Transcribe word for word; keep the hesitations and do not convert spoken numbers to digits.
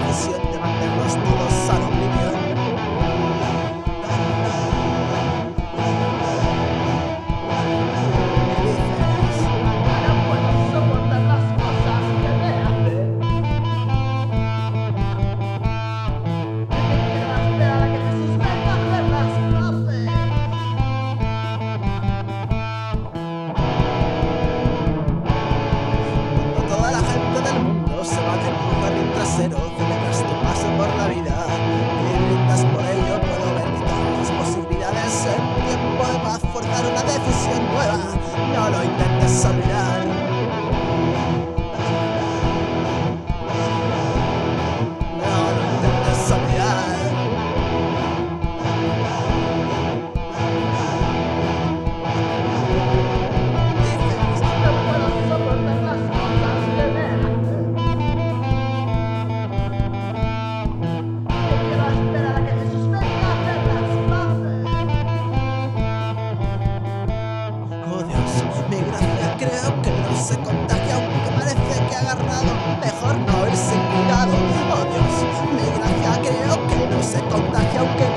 misión de mantenernos todos a la oblivión. Celebras tu paso por la vida y brindas por ello. Puedo ver que todas las posibilidades en tiempo de paz forzar una decisión nueva. No lo intentes olvidar. No lo intentes olvidar. Dices, no puedo soportar las cosas que me hacen. Mi gracia creo que no se contagia, aunque parece que ha agarrado. Mejor no irse cuidado. Oh Dios, mi gracia creo que no se contagia, aunque